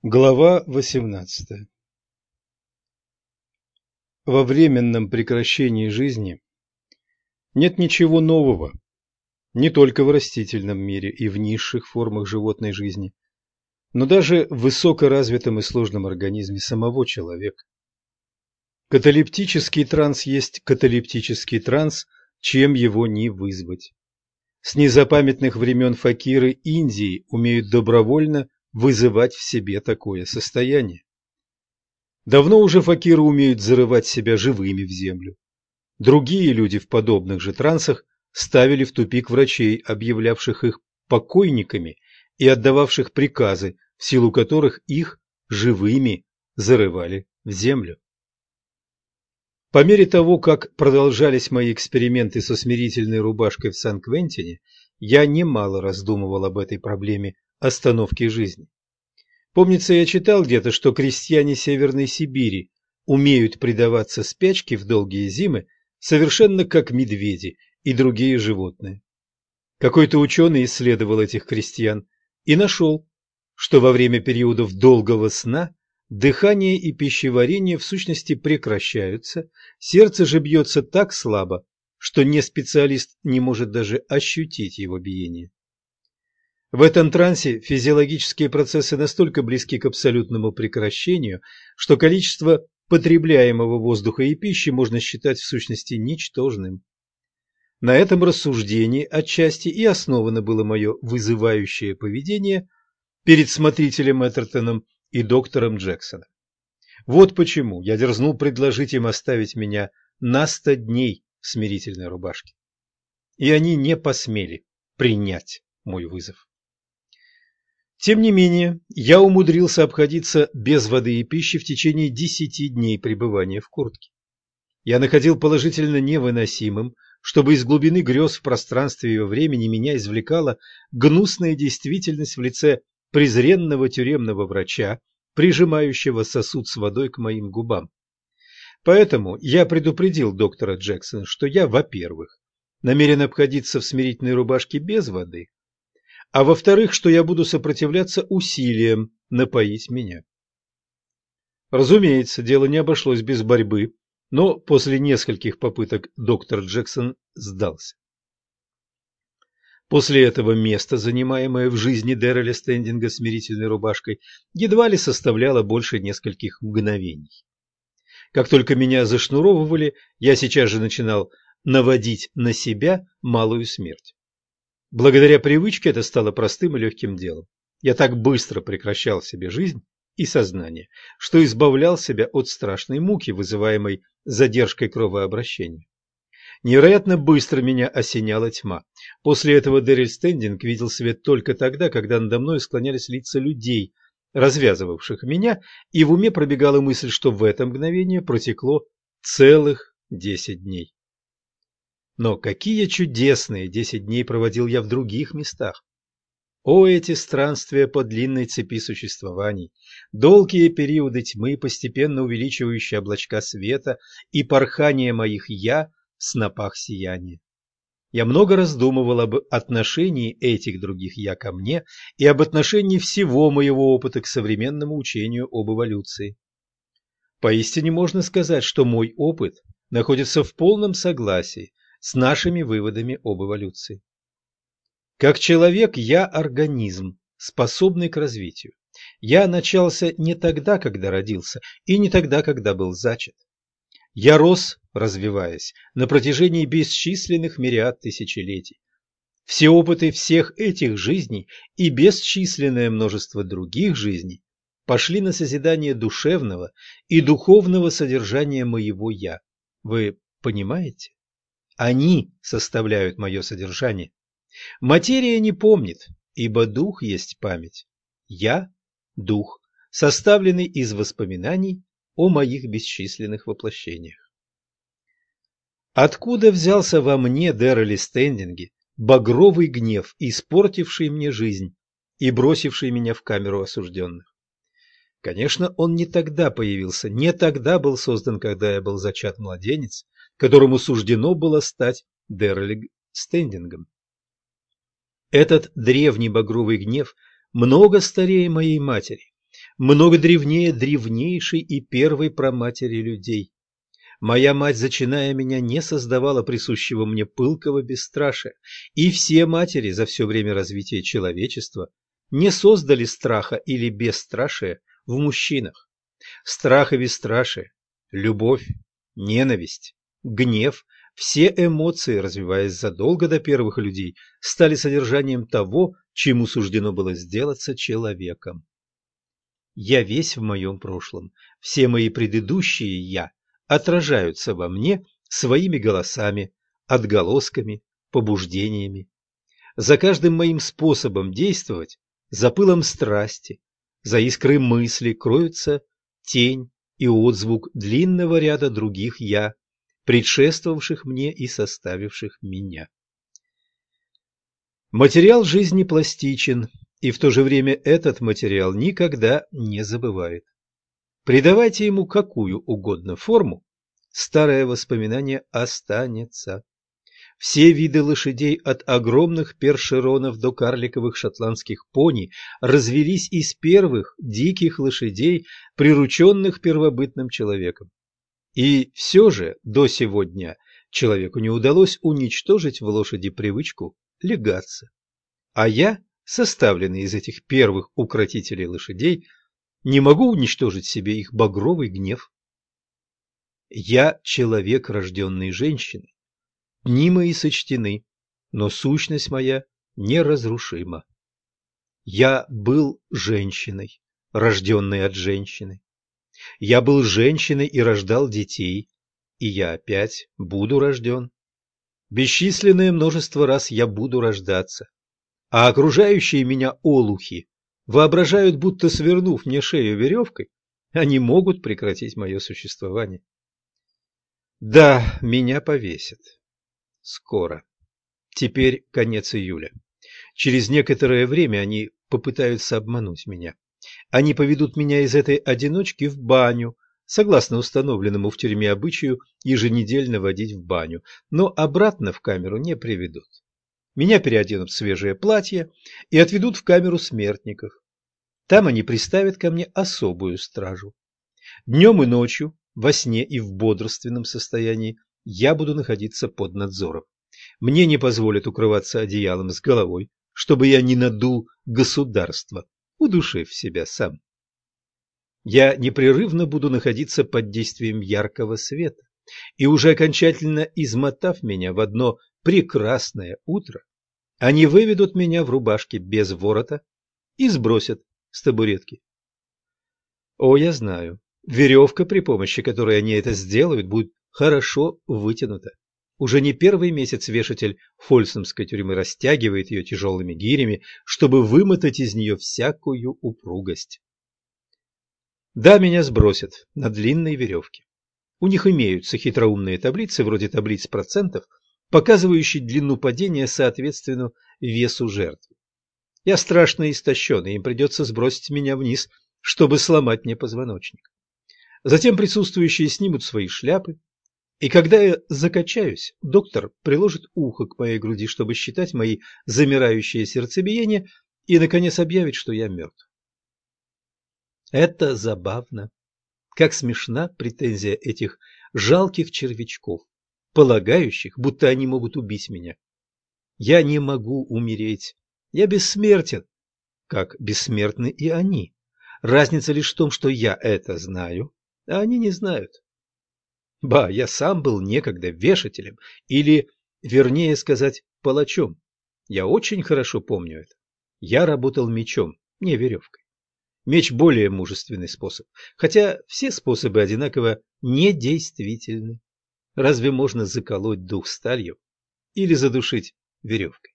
Глава 18. Во временном прекращении жизни нет ничего нового, не только в растительном мире и в низших формах животной жизни, но даже в высокоразвитом и сложном организме самого человека. Каталептический транс есть каталептический транс, чем его ни вызвать. С незапамятных времен факиры Индии умеют добровольно вызывать в себе такое состояние. Давно уже факиры умеют зарывать себя живыми в землю. Другие люди в подобных же трансах ставили в тупик врачей, объявлявших их покойниками и отдававших приказы, в силу которых их живыми зарывали в землю. По мере того, как продолжались мои эксперименты со смирительной рубашкой в Сан-Квентине, я немало раздумывал об этой проблеме остановки жизни. Помнится, я читал где-то, что крестьяне Северной Сибири умеют предаваться спячке в долгие зимы, совершенно как медведи и другие животные. Какой-то ученый исследовал этих крестьян и нашел, что во время периодов долгого сна дыхание и пищеварение в сущности прекращаются, сердце же бьется так слабо, что специалист не может даже ощутить его биение. В этом трансе физиологические процессы настолько близки к абсолютному прекращению, что количество потребляемого воздуха и пищи можно считать в сущности ничтожным. На этом рассуждении отчасти и основано было мое вызывающее поведение перед смотрителем Эттертоном и доктором Джексоном. Вот почему я дерзнул предложить им оставить меня на 100 дней в смирительной рубашке. И они не посмели принять мой вызов. Тем не менее, я умудрился обходиться без воды и пищи в течение 10 дней пребывания в куртке. Я находил положительно невыносимым, чтобы из глубины грез в пространстве и во времени меня извлекала гнусная действительность в лице презренного тюремного врача, прижимающего сосуд с водой к моим губам. Поэтому я предупредил доктора Джексона, что я, во-первых, намерен обходиться в смирительной рубашке без воды, а во-вторых, что я буду сопротивляться усилиям напоить меня. Разумеется, дело не обошлось без борьбы, но после нескольких попыток доктор Джексон сдался. После этого место, занимаемое в жизни Дэрреля Стендинга смирительной рубашкой, едва ли составляло больше нескольких мгновений. Как только меня зашнуровывали, я сейчас же начинал наводить на себя малую смерть. Благодаря привычке это стало простым и легким делом. Я так быстро прекращал себе жизнь и сознание, что избавлял себя от страшной муки, вызываемой задержкой кровообращения. Невероятно быстро меня осеняла тьма. После этого Дэррель Стендинг видел свет только тогда, когда надо мной склонялись лица людей, развязывавших меня, и в уме пробегала мысль, что в это мгновение протекло целых 10 дней. Но какие чудесные 10 дней проводил я в других местах! О, эти странствия по длинной цепи существований, долгие периоды тьмы, постепенно увеличивающие облачка света и порхание моих «я» в снопах сияния. Я много раздумывал об отношении этих других «я» ко мне и об отношении всего моего опыта к современному учению об эволюции. Поистине можно сказать, что мой опыт находится в полном согласии с нашими выводами об эволюции. Как человек я организм, способный к развитию. Я начался не тогда, когда родился, и не тогда, когда был зачат. Я рос, развиваясь, на протяжении бесчисленных мириад тысячелетий. Все опыты всех этих жизней и бесчисленное множество других жизней пошли на созидание душевного и духовного содержания моего «я». Вы понимаете? Они составляют мое содержание. Материя не помнит, ибо дух есть память. Я – дух, составленный из воспоминаний о моих бесчисленных воплощениях. Откуда взялся во мне, Дэрреле Стендинге, багровый гнев, испортивший мне жизнь и бросивший меня в камеру осужденных? Конечно, он не тогда появился, не тогда был создан, когда я был зачат младенец, которому суждено было стать Дэрреле Стендингом. Этот древний багровый гнев много старее моей матери, много древнее древнейшей и первой праматери людей. Моя мать, зачиная меня, не создавала присущего мне пылкого бесстрашия, и все матери за все время развития человечества не создали страха или бесстрашия в мужчинах. Страх и бесстрашие, любовь, ненависть, гнев, все эмоции, развиваясь задолго до первых людей, стали содержанием того, чему суждено было сделаться человеком. Я весь в моем прошлом, все мои предыдущие «я» отражаются во мне своими голосами, отголосками, побуждениями. За каждым моим способом действовать, за пылом страсти, за искрой мысли кроются тень и отзвук длинного ряда других «я», предшествовавших мне и составивших меня. Материал жизни пластичен, и в то же время этот материал никогда не забывает. Придавайте ему какую угодно форму, старое воспоминание останется. Все виды лошадей от огромных першеронов до карликовых шотландских пони развелись из первых диких лошадей, прирученных первобытным человеком. И все же до сего дня человеку не удалось уничтожить в лошади привычку лягаться. А я, составленный из этих первых укротителей лошадей, не могу уничтожить в себе их багровый гнев. Я человек, рожденный женщиной. Дни мои сочтены, но сущность моя неразрушима. Я был женщиной, рожденной от женщины. Я был женщиной и рождал детей, и я опять буду рожден. Бесчисленное множество раз я буду рождаться, а окружающие меня олухи воображают, будто, свернув мне шею веревкой, они могут прекратить мое существование. Да, меня повесят. Скоро. Теперь конец июля. Через некоторое время они попытаются обмануть меня. Они поведут меня из этой одиночки в баню, согласно установленному в тюрьме обычаю еженедельно водить в баню, но обратно в камеру не приведут. Меня переоденут в свежее платье и отведут в камеру смертников. Там они приставят ко мне особую стражу. Днем и ночью, во сне и в бодрственном состоянии, я буду находиться под надзором. Мне не позволят укрываться одеялом с головой, чтобы я не надул государство, удушив себя сам. Я непрерывно буду находиться под действием яркого света, и уже окончательно измотав меня в одно прекрасное утро, они выведут меня в рубашке без ворота и сбросят с табуретки. О, я знаю, веревка, при помощи которой они это сделают, будет хорошо вытянута. Уже не первый месяц вешатель фольсомской тюрьмы растягивает ее тяжелыми гирями, чтобы вымотать из нее всякую упругость. Да, меня сбросят на длинной веревке. У них имеются хитроумные таблицы, вроде таблиц процентов, показывающие длину падения соответственно весу жертвы. Я страшно истощен, и им придется сбросить меня вниз, чтобы сломать мне позвоночник. Затем присутствующие снимут свои шляпы, и когда я закачаюсь, доктор приложит ухо к моей груди, чтобы считать мои замирающие сердцебиения, и, наконец, объявит, что я мертв. Это забавно. Как смешна претензия этих жалких червячков, полагающих, будто они могут убить меня. Я не могу умереть. Я бессмертен, как бессмертны и они. Разница лишь в том, что я это знаю, а они не знают. Ба, я сам был некогда вешателем, или, вернее сказать, палачом. Я очень хорошо помню это. Я работал мечом, не веревкой. Меч более мужественный способ, хотя все способы одинаково недействительны. Разве можно заколоть дух сталью или задушить веревкой?